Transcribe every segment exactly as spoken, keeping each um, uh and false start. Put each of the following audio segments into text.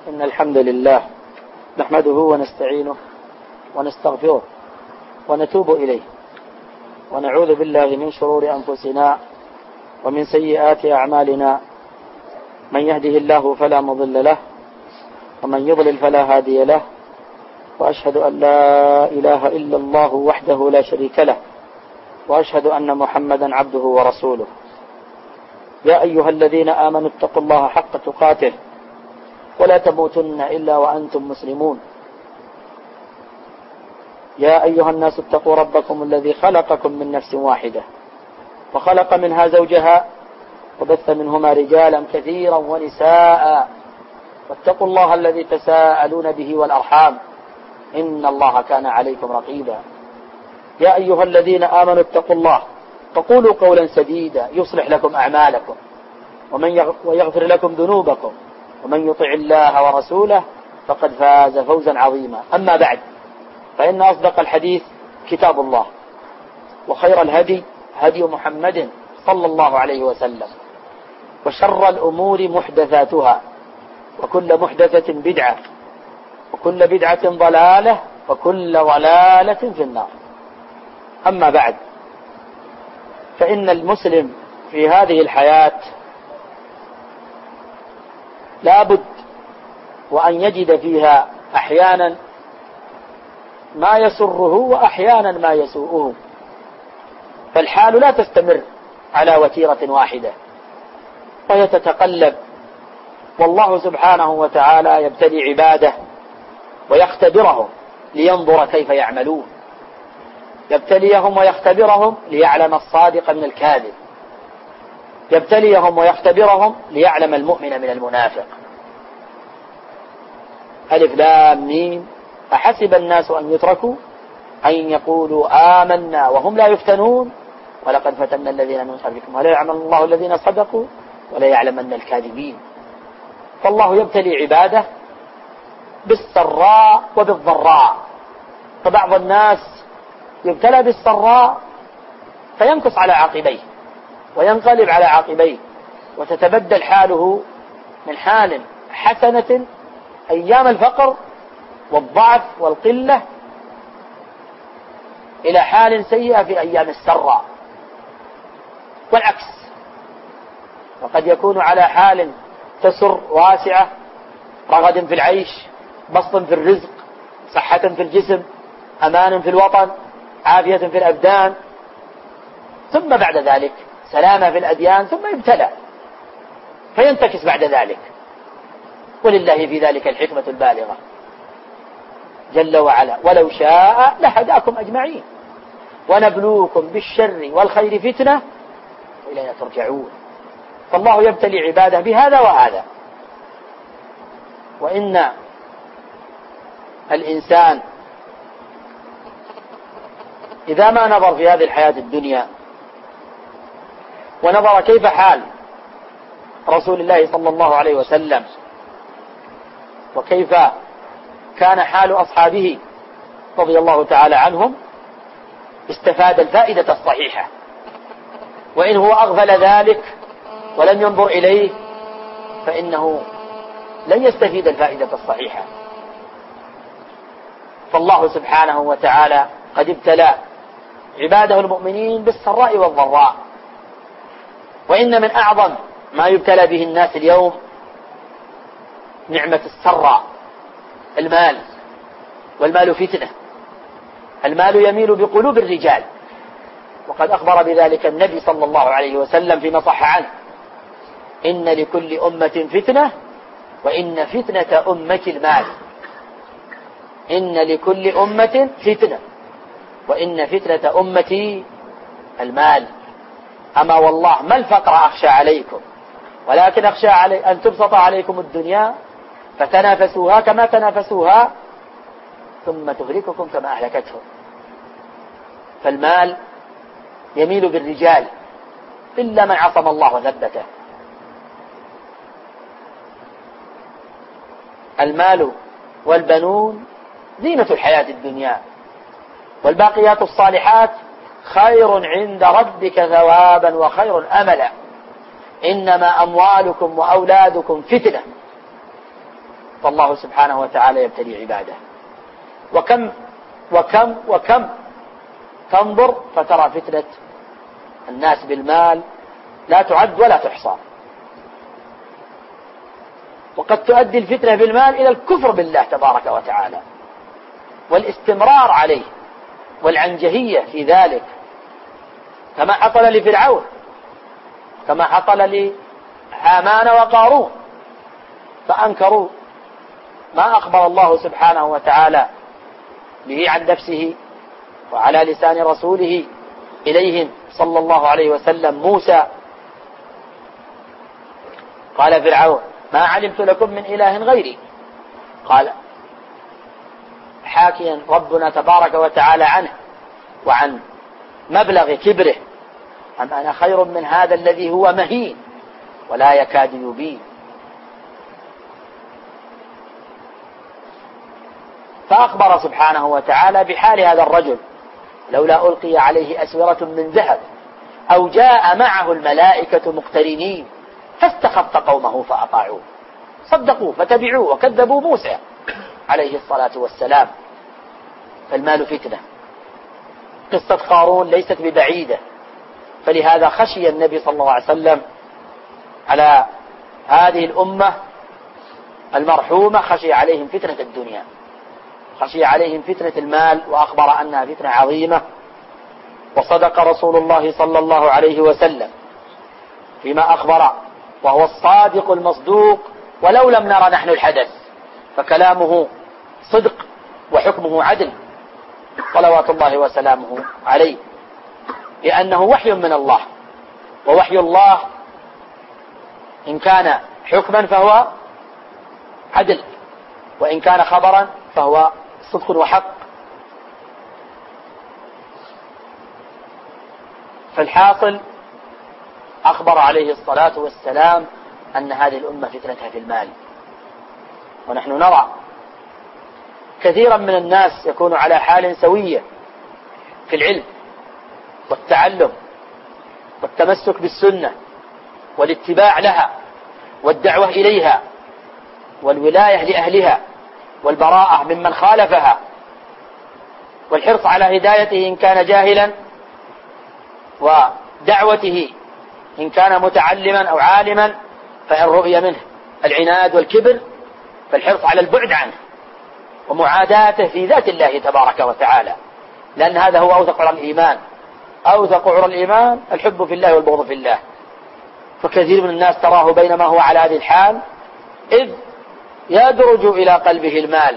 إن الحمد لله نحمده ونستعينه ونستغفره ونتوب إليه ونعوذ بالله من شرور أنفسنا ومن سيئات أعمالنا. من يهده الله فلا مضل له ومن يضلل فلا هادي له، وأشهد أن لا إله إلا الله وحده لا شريك له، وأشهد أن محمدا عبده ورسوله. يا أيها الذين آمنوا اتقوا الله حق تقاته ولا تموتن إلا وأنتم مسلمون. يا أيها الناس اتقوا ربكم الذي خلقكم من نفس واحدة وخلق منها زوجها وبث منهما رجالا كثيرا ونساء، واتقوا الله الذي تساءلون به والأرحام إن الله كان عليكم رقيبا. يا أيها الذين آمنوا اتقوا الله وقولوا قولا سديدا يصلح لكم أعمالكم ويغفر لكم ذنوبكم، ومن يطع الله ورسوله فقد فاز فوزا عظيما. أما بعد، فإن أصدق الحديث كتاب الله، وخير الهدي هدي محمد صلى الله عليه وسلم، وشر الأمور محدثاتها، وكل محدثة بدعة، وكل بدعة ضلالة، وكل ضلالة في النار. أما بعد، فإن المسلم في هذه الحياة لا بد وأن يجد فيها أحيانا ما يسره وأحيانا ما يسوءه، فالحال لا تستمر على وتيرة واحدة وهي تتقلب، والله سبحانه وتعالى يبتلي عباده ويختبرهم لينظر كيف يعملون، يبتليهم ويختبرهم ليعلم الصادق من الكاذب، يبتليهم ويختبرهم ليعلم المؤمن من المنافق. ألف لام ميم، أحسب الناس أن يتركوا أن يقولوا آمنا وهم لا يفتنون ولقد فتنا الذين من قبلكم ولا يعلم الله الذين صدقوا ولا يعلمن الكاذبين. فالله يبتلي عباده بالسراء وبالضراء، فبعض الناس يبتلى بالسراء فينكص على عقبيه وينقلب على عقبيه، وتتبدل حاله من حال حسنة أيام الفقر والضعف والقلة إلى حال سيئة في أيام السراء، والعكس. وقد يكون على حال تسر واسعة، رغد في العيش، بسط في الرزق، صحة في الجسم، أمان في الوطن، عافية في الأبدان، ثم بعد ذلك سلامة في الأديان، ثم يبتلى فينتكس بعد ذلك. ولله في ذلك الحكمة البالغة جل وعلا، ولو شاء لهداكم أجمعين ونبلوكم بالشر والخير فتنة وإلينا ترجعون. فالله يبتلي عباده بهذا وهذا. وإن الإنسان إذا ما نظر في هذه الحياة الدنيا ونظر كيف حال رسول الله صلى الله عليه وسلم وكيف كان حال أصحابه رضي الله تعالى عنهم، استفاد الفائدة الصحيحة. وإن هو أغفل ذلك ولم ينظر إليه فإنه لن يستفيد الفائدة الصحيحة. فالله سبحانه وتعالى قد ابتلى عباده المؤمنين بالسراء والضراء. وإن من أعظم ما يبتلى به الناس اليوم نعمة السراء، المال. والمال فتنة، المال يميل بقلوب الرجال، وقد أخبر بذلك النبي صلى الله عليه وسلم فيما صح عنه: إن لكل أمة فتنة وإن فتنة أمة المال. إن لكل أمة فتنة وإن فتنة أمتي المال. أما والله ما الفقر أخشى عليكم، ولكن أخشى علي أن تبسط عليكم الدنيا فتنافسوها كما تنافسوها ثم تهلككم كما أهلكتهم. فالمال يميل بالرجال إلا من عصم الله وثبته. المال والبنون زينة الحياة الدنيا، والباقيات الصالحات خير عند ربك ثوابا وخير أملا. إنما أموالكم وأولادكم فتنة فالله سبحانه وتعالى يبتلي عباده. وكم وكم وكم تنظر فترى فتنة الناس بالمال لا تعد ولا تحصى، وقد تؤدي الفتنة بالمال إلى الكفر بالله تبارك وتعالى والاستمرار عليه والعنجهية في ذلك، كما حصل لفرعون، كما حصل لهامان وقارون، فأنكروا ما أخبر الله سبحانه وتعالى به عن نفسه وعلى لسان رسوله إليهم صلى الله عليه وسلم موسى. قال فرعون ما علمت لكم من إله غيري، قال حاكيا ربنا تبارك وتعالى عنه وعن مبلغ كبره أم أنا خير من هذا الذي هو مهين ولا يكاد يبين. فأخبر سبحانه وتعالى بحال هذا الرجل لولا ألقي عليه أسورة من ذهب أو جاء معه الملائكة مقترنين فاستخف قومه فأطاعوه، صدقوا فتبعوه وكذبوا موسى عليه الصلاة والسلام. فالمال فتنة. قصة قارون ليست ببعيدة، فلهذا خشي النبي صلى الله عليه وسلم على هذه الأمة المرحومة، خشي عليهم فتنة الدنيا، خشي عليهم فتنة المال، وأخبر أنها فتنة عظيمة. وصدق رسول الله صلى الله عليه وسلم فيما أخبر وهو الصادق المصدوق، ولو لم نرى نحن الحدث فكلامه صدق وحكمه عدل صلوات الله وسلامه عليه، لأنه وحي من الله، ووحي الله إن كان حكما فهو عدل، وإن كان خبرا فهو صدق وحق. فالحاصل أخبر عليه الصلاة والسلام أن هذه الأمة فتنتها في المال. ونحن نرى كثيرا من الناس يكون على حال سوية في العلم والتعلم والتمسك بالسنة والاتباع لها والدعوة إليها والولاية لأهلها والبراءة ممن خالفها والحرص على هدايته إن كان جاهلا، ودعوته إن كان متعلما أو عالما، فإن رؤي منه العناد والكبر فالحرص على البعد عنه ومعاداته في ذات الله تبارك وتعالى، لأن هذا هو أوثق عرى الإيمان. أوثق عرى الإيمان الحب في الله والبغض في الله. فكثير من الناس تراه بينما هو على هذه الحال إذ يدرج إلى قلبه المال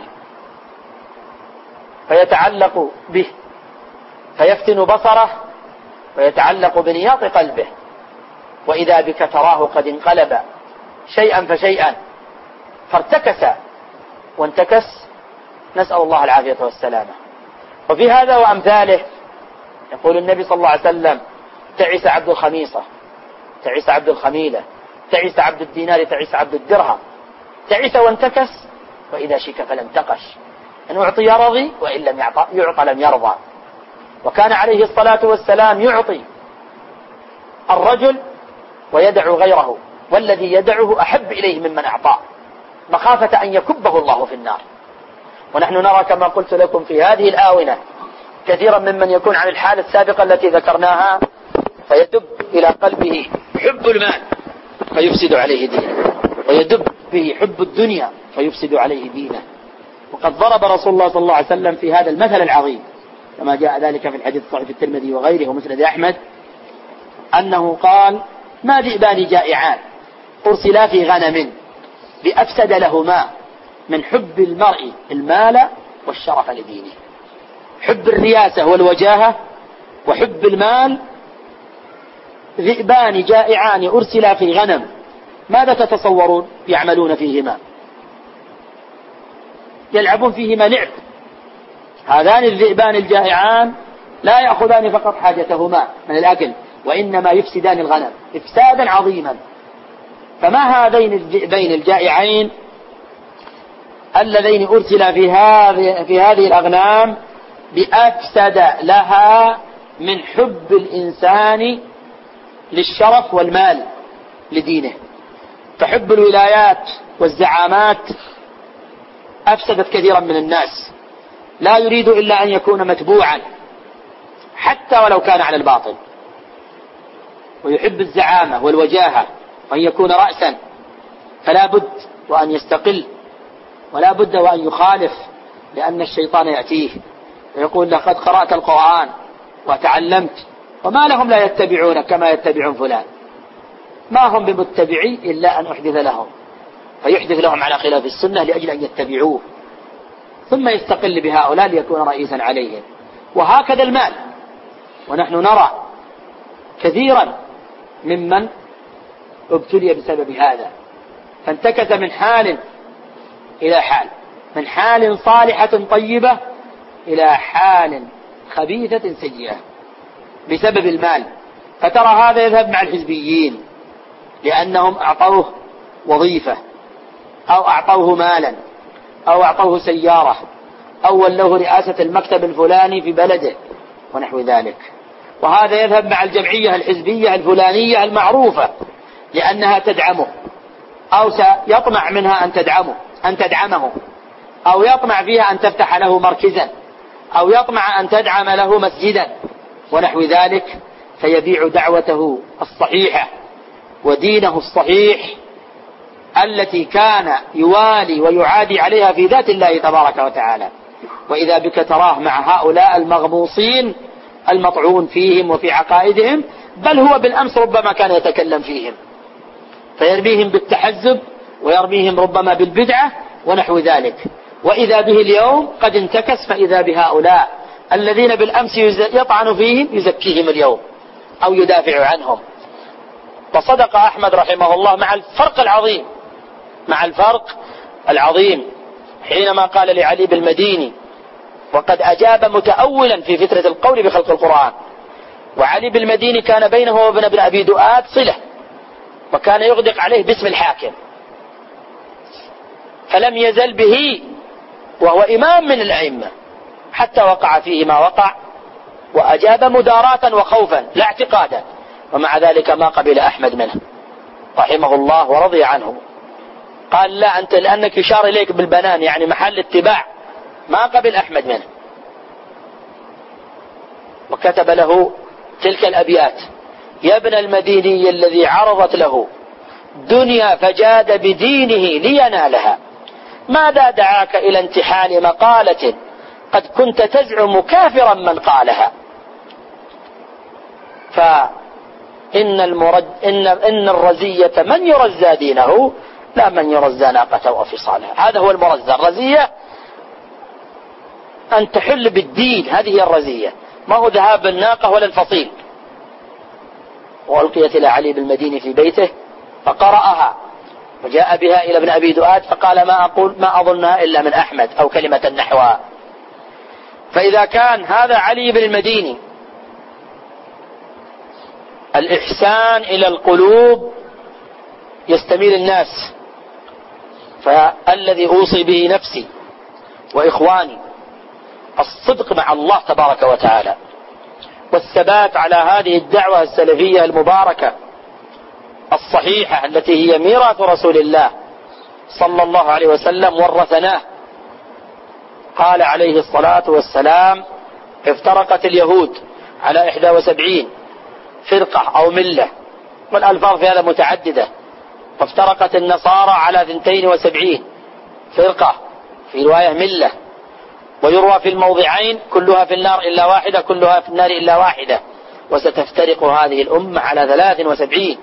فيتعلق به فيفتن بصره ويتعلق بنياط قلبه، وإذا بك تراه قد انقلب شيئا فشيئا فارتكس وانتكس، نسأل الله العافية والسلامة. وفي هذا وأمثاله يقول النبي صلى الله عليه وسلم تعس عبد الخميصة، تعس عبد الخميلة، تعس عبد الدينار، تعس عبد الدرهم، تعس وانتكس، وإذا شك فلم تقش، إن أعطي رضي وإن لم يعطى, يعطى لم يرضى. وكان عليه الصلاة والسلام يعطي الرجل ويدع غيره، والذي يدعه أحب إليه ممن أعطاه مخافة أن يكبه الله في النار. ونحن نرى كما قلت لكم في هذه الآونة كثيرا ممن يكون عن الحالة السابقة التي ذكرناها فيدب إلى قلبه حب المال فيفسد عليه دينه، ويدب به حب الدنيا فيفسد عليه دينه. وقد ضرب رسول الله صلى الله عليه وسلم في هذا المثل العظيم كما جاء ذلك في الحديث الصحيح في الترمذي وغيره ومسند أحمد، أنه قال ما ذئبان جائعان أرسلا في غنم بأفسد لهما من حب المرء المال والشرف لدينه. حب الرياسة والوجاهة وحب المال، ذئبان جائعان أرسلا في غنم، ماذا تتصورون يعملون فيهما؟ يلعبون فيهما لعب. هذان الذئبان الجائعان لا يأخذان فقط حاجتهما من الأكل، وإنما يفسدان الغنم إفسادا عظيما. فما هذين الذئبين الجائعين اللذين أرسلا في هذه في هذه الأغنام بأفسد لها من حب الإنسان للشرف والمال لدينه. فحب الولايات والزعامات أفسدت كثيرا من الناس، لا يريد إلا أن يكون متبوعا حتى ولو كان على الباطل، ويحب الزعامة والوجاهة وأن يكون رأسا، فلا بد وأن يستقل ولا بد وأن يخالف، لأن الشيطان يأتيه ويقول لقد قرأت القرآن وتعلمت، وما لهم لا يتبعون كما يتبعون فلان، ما هم بمتبعي إلا أن أحدث لهم، فيحدث لهم على خلاف السنة لأجل أن يتبعوه، ثم يستقل بهؤلاء ليكون رئيسا عليهم. وهكذا المال، ونحن نرى كثيرا ممن ابتلي بسبب هذا، فانتكس من حال إلى حال، من حال صالحة طيبة إلى حال خبيثة سيئة بسبب المال. فترى هذا يذهب مع الحزبيين لأنهم أعطوه وظيفة أو أعطوه مالا أو أعطوه سيارة أو ولوه رئاسة المكتب الفلاني في بلده ونحو ذلك. وهذا يذهب مع الجمعية الحزبية الفلانية المعروفة لأنها تدعمه أو سيطمع منها أن تدعمه أن تدعمه أو يطمع فيها أن تفتح له مركزا أو يطمع أن تدعم له مسجدا ونحو ذلك، فيبيع دعوته الصحيحة ودينه الصحيح التي كان يوالي ويعادي عليها في ذات الله تبارك وتعالى. وإذا بك تراه مع هؤلاء المغموصين المطعون فيهم وفي عقائدهم، بل هو بالأمس ربما كان يتكلم فيهم، فيرميهم بالتحزب ويرميهم ربما بالبدعة ونحو ذلك. وإذا به اليوم قد انتكس، فإذا بهؤلاء الذين بالأمس يطعن فيهم يزكيهم اليوم أو يدافع عنهم. وصدق أحمد رحمه الله مع الفرق العظيم مع الفرق العظيم حينما قال لعلي بالمديني، وقد أجاب متأولا في فترة القول بخلق القرآن، وعلي بالمديني كان بينه وبين ابن أبي دؤاد صلة، وكان يغدق عليه باسم الحاكم، فلم يزل به وهو إمام من الأئمة حتى وقع فيه ما وقع، وأجاب مداراة وخوفا لا اعتقادا، ومع ذلك ما قبل أحمد منه رحمه الله ورضي عنه. قال لا أنت لأنك يشار إليك بالبنان يعني محل اتباع، ما قبل أحمد منه. وكتب له تلك الأبيات: يا ابن المديني الذي عرضت له دنيا فجاد بدينه لينالها، ماذا دعاك إلى انتحال مقالة قد كنت تزعم كافرا من قالها. فإن المرد إن, إن الرزية من يرزى دينه لا من يرزى ناقته وفصالها. هذا هو المرزى. الرزية أن تحل بالدين، هذه هي الرزية، ما هو ذهاب الناقة ولا الفصيل. وألقيت إلى علي بالمديني في بيته فقرأها، وجاء بها إلى ابن أبي دؤاد فقال ما أقول ما أظنها إلا من أحمد أو كلمة نحوها. فإذا كان هذا علي بن المديني الإحسان إلى القلوب يستميل الناس، فالذي أوصي به نفسي وإخواني الصدق مع الله تبارك وتعالى، والثبات على هذه الدعوة السلفية المباركة الصحيحة التي هي ميراث رسول الله صلى الله عليه وسلم ورثناه. قال عليه الصلاة والسلام: افترقت اليهود على إحدى وسبعين فرقة أو ملة، والألفاظ في هذا متعددة. وافترقت النصارى على اثنتين وسبعين فرقة، في رواية ملة. ويروى في الموضعين كلها في النار إلا واحدة، كلها في النار إلا واحدة. وستفترق هذه الأمة على ثلاث وسبعين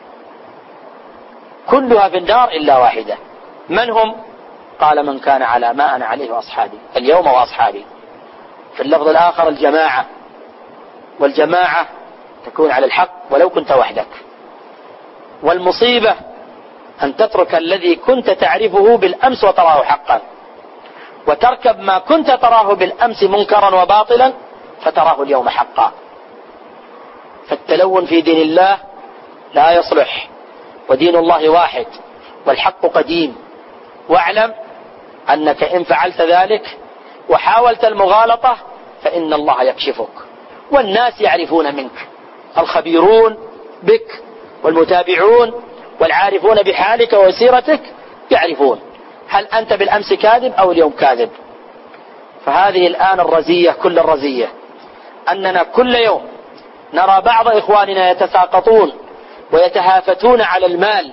كلها في النار إلا واحدة. من هم؟ قال: من كان على ما أنا عليه وأصحابي اليوم وأصحابي. في اللفظ الآخر: الجماعة، والجماعة تكون على الحق ولو كنت وحدك. والمصيبة أن تترك الذي كنت تعرفه بالأمس وتراه حقا، وتركب ما كنت تراه بالأمس منكرا وباطلا فتراه اليوم حقا. فالتلون في دين الله لا يصلح، ودين الله واحد والحق قديم. واعلم أنك إن فعلت ذلك وحاولت المغالطة فإن الله يكشفك، والناس يعرفون منك، الخبيرون بك والمتابعون والعارفون بحالك وسيرتك يعرفون. هل أنت بالأمس كاذب أو اليوم كاذب؟ فهذه الآن الرزية كل الرزية، أننا كل يوم نرى بعض إخواننا يتساقطون ويتهافتون على المال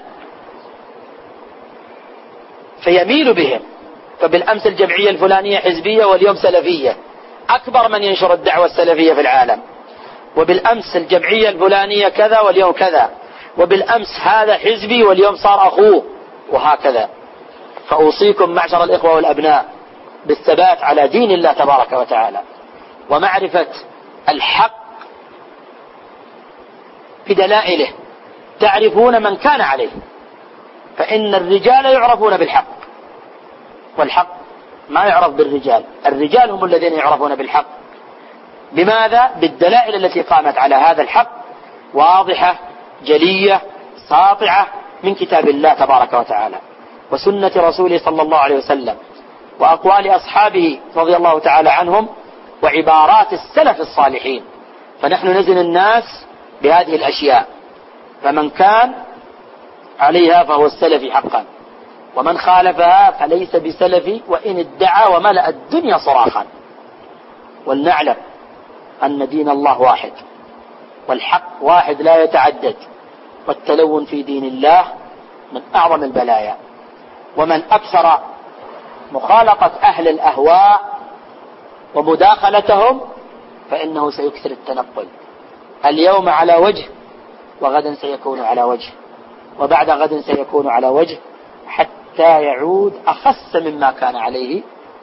فيميل بهم. فبالأمس الجمعية الفلانية حزبية واليوم سلفية، أكبر من ينشر الدعوة السلفية في العالم، وبالأمس الجمعية الفلانية كذا واليوم كذا، وبالأمس هذا حزبي واليوم صار أخوه، وهكذا. فأوصيكم معشر الإخوة والأبناء بالثبات على دين الله تبارك وتعالى، ومعرفة الحق بدلائله، تعرفون من كان عليه، فإن الرجال يعرفون بالحق، والحق ما يعرف بالرجال، الرجال هم الذين يعرفون بالحق. بماذا؟ بالدلائل التي قامت على هذا الحق، واضحة جلية ساطعة من كتاب الله تبارك وتعالى وسنة رسوله صلى الله عليه وسلم وأقوال أصحابه رضي الله تعالى عنهم وعبارات السلف الصالحين. فنحن نزن الناس بهذه الأشياء، فمن كان عليها فهو السلفي حقا، ومن خالفها فليس بسلفي وإن ادعى وملأ الدنيا صراخا. ولنعلم أن دين الله واحد، والحق واحد لا يتعدد، والتلون في دين الله من أعظم البلايا. ومن أكثر مخالطة أهل الأهواء ومداخلتهم فإنه سيكثر التنقل، اليوم على وجه وغدا سيكون على وجه وبعد غد سيكون على وجه، حتى يعود أخس مما كان عليه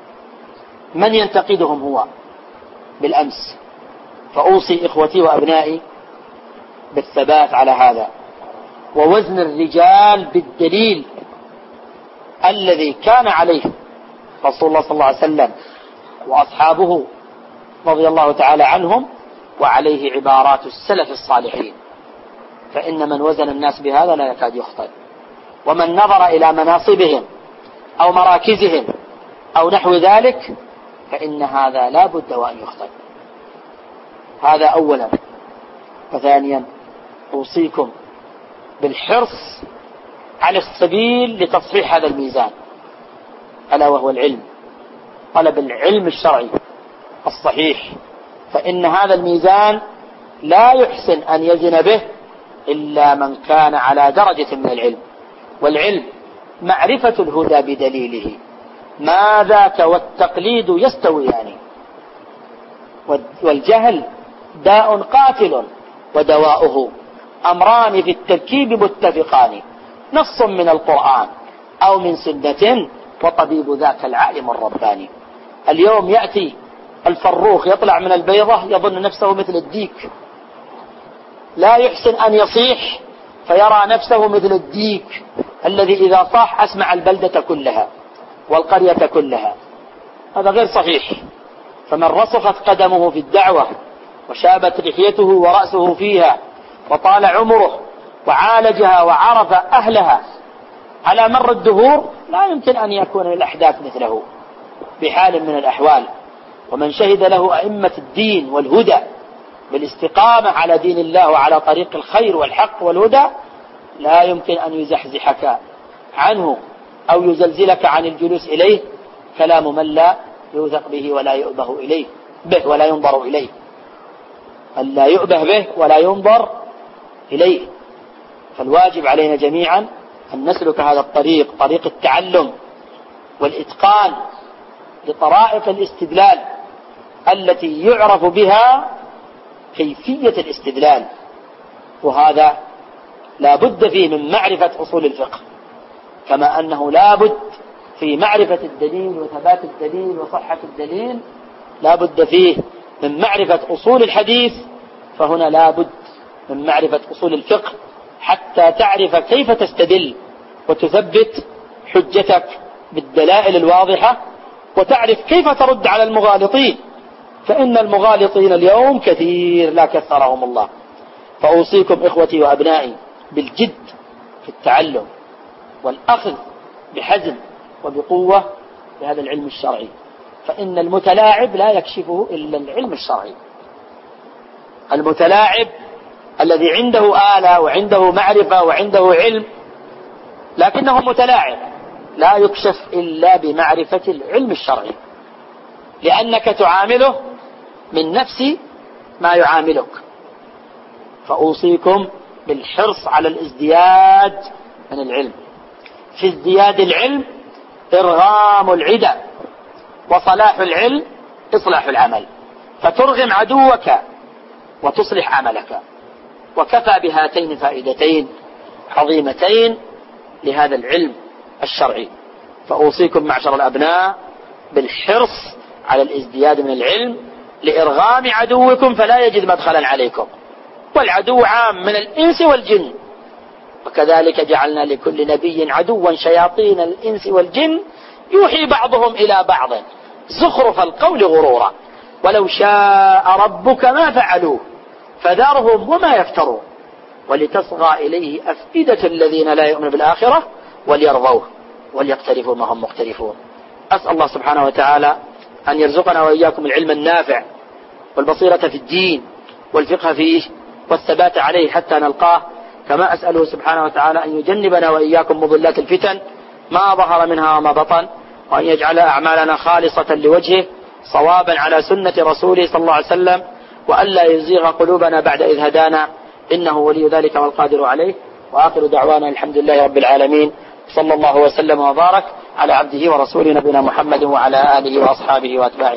من ينتقدهم هو بالأمس. فأوصي إخوتي وأبنائي بالثبات على هذا، ووزن الرجال بالدليل الذي كان عليه رسول الله صلى الله عليه وسلم وأصحابه رضي الله تعالى عنهم، وعليه عبارات السلف الصالحين. فإن من وزن الناس بهذا لا يكاد يخطئ، ومن نظر إلى مناصبهم أو مراكزهم أو نحو ذلك فإن هذا لا بد وأن يخطئ. هذا أولا. وثانيا أوصيكم بالحرص على السبيل لتصحيح هذا الميزان، ألا وهو العلم، طلب العلم الشرعي الصحيح. فإن هذا الميزان لا يحسن أن يزن به إلا من كان على درجة من العلم، والعلم معرفة الهدى بدليله، ما ذاك والتقليد يستويان، والجهل داء قاتل ودواؤه أمران في التركيب متفقان، نص من القرآن أو من سنة وطبيب ذاك العالم الرباني. اليوم يأتي الفروخ يطلع من البيضة يظن نفسه مثل الديك، لا يحسن أن يصيح فيرى نفسه مثل الديك الذي إذا صاح أسمع البلدة كلها والقرية كلها. هذا غير صحيح. فمن رسخت قدمه في الدعوة وشابت لحيته ورأسه فيها وطال عمره وعالجها وعرف أهلها على مر الدهور لا يمكن أن يكون الأحداث مثله بحال من الأحوال. ومن شهد له أئمة الدين والهدى بالاستقامة على دين الله وعلى طريق الخير والحق والهدى لا يمكن أن يزحزحك عنه أو يزلزلك عن الجلوس إليه كلام من لا يوثق به ولا يؤبه إليه به ولا ينظر إليه، أن لا يؤبه به ولا ينظر إليه. فالواجب علينا جميعا أن نسلك هذا الطريق، طريق التعلم والإتقان لطرائق الاستدلال التي يعرف بها كيفية الاستدلال، وهذا لا بد فيه من معرفة أصول الفقه، كما أنه لا بد في معرفة الدليل وثبات الدليل وصحة الدليل لا بد فيه من معرفة أصول الحديث. فهنا لا بد من معرفة أصول الفقه حتى تعرف كيف تستدل وتثبت حجتك بالدلائل الواضحة، وتعرف كيف ترد على المغالطين، فإن المغالطين اليوم كثير لا كثرهم الله. فأوصيكم إخوتي وأبنائي بالجد في التعلم والأخذ بحزم وبقوة بهذا العلم الشرعي، فإن المتلاعب لا يكشفه إلا العلم الشرعي. المتلاعب الذي عنده آلة وعنده معرفة وعنده علم لكنه متلاعب لا يكشف إلا بمعرفة العلم الشرعي، لأنك تعامله من نفس ما يعاملك. فأوصيكم بالحرص على الازدياد من العلم. في ازدياد العلم إرغام العدى، وصلاح العلم إصلاح العمل، فترغم عدوك وتصلح عملك. وكفى بهاتين فائدتين عظيمتين لهذا العلم الشرعي. فأوصيكم معشر الأبناء بالحرص على الازدياد من العلم لإرغام عدوكم فلا يجد مدخلا عليكم، والعدو عام من الإنس والجن، وكذلك جعلنا لكل نبي عدوا شياطين الإنس والجن يوحي بعضهم إلى بعض زخرف القول غرورا ولو شاء ربك ما فعلوه فذرهم وما يفترون ولتصغى إليه أفئدة الذين لا يؤمنون بالآخرة وليرضوه وليقترفوا ما هم مقترفون. أسأل الله سبحانه وتعالى أن يرزقنا وإياكم العلم النافع والبصيرة في الدين والفقه فيه والثبات عليه حتى نلقاه، كما أسأله سبحانه وتعالى أن يجنبنا وإياكم مضلات الفتن ما ظهر منها وما بطن، وأن يجعل أعمالنا خالصة لوجهه صوابا على سنة رسوله صلى الله عليه وسلم، وألا يزيغ قلوبنا بعد إذ هدانا، إنه ولي ذلك والقادر عليه. وآخر دعوانا الحمد لله رب العالمين، صلى الله وسلم وبارك على عبده ورسوله نبينا محمد وعلى آله وأصحابه وأتباعه.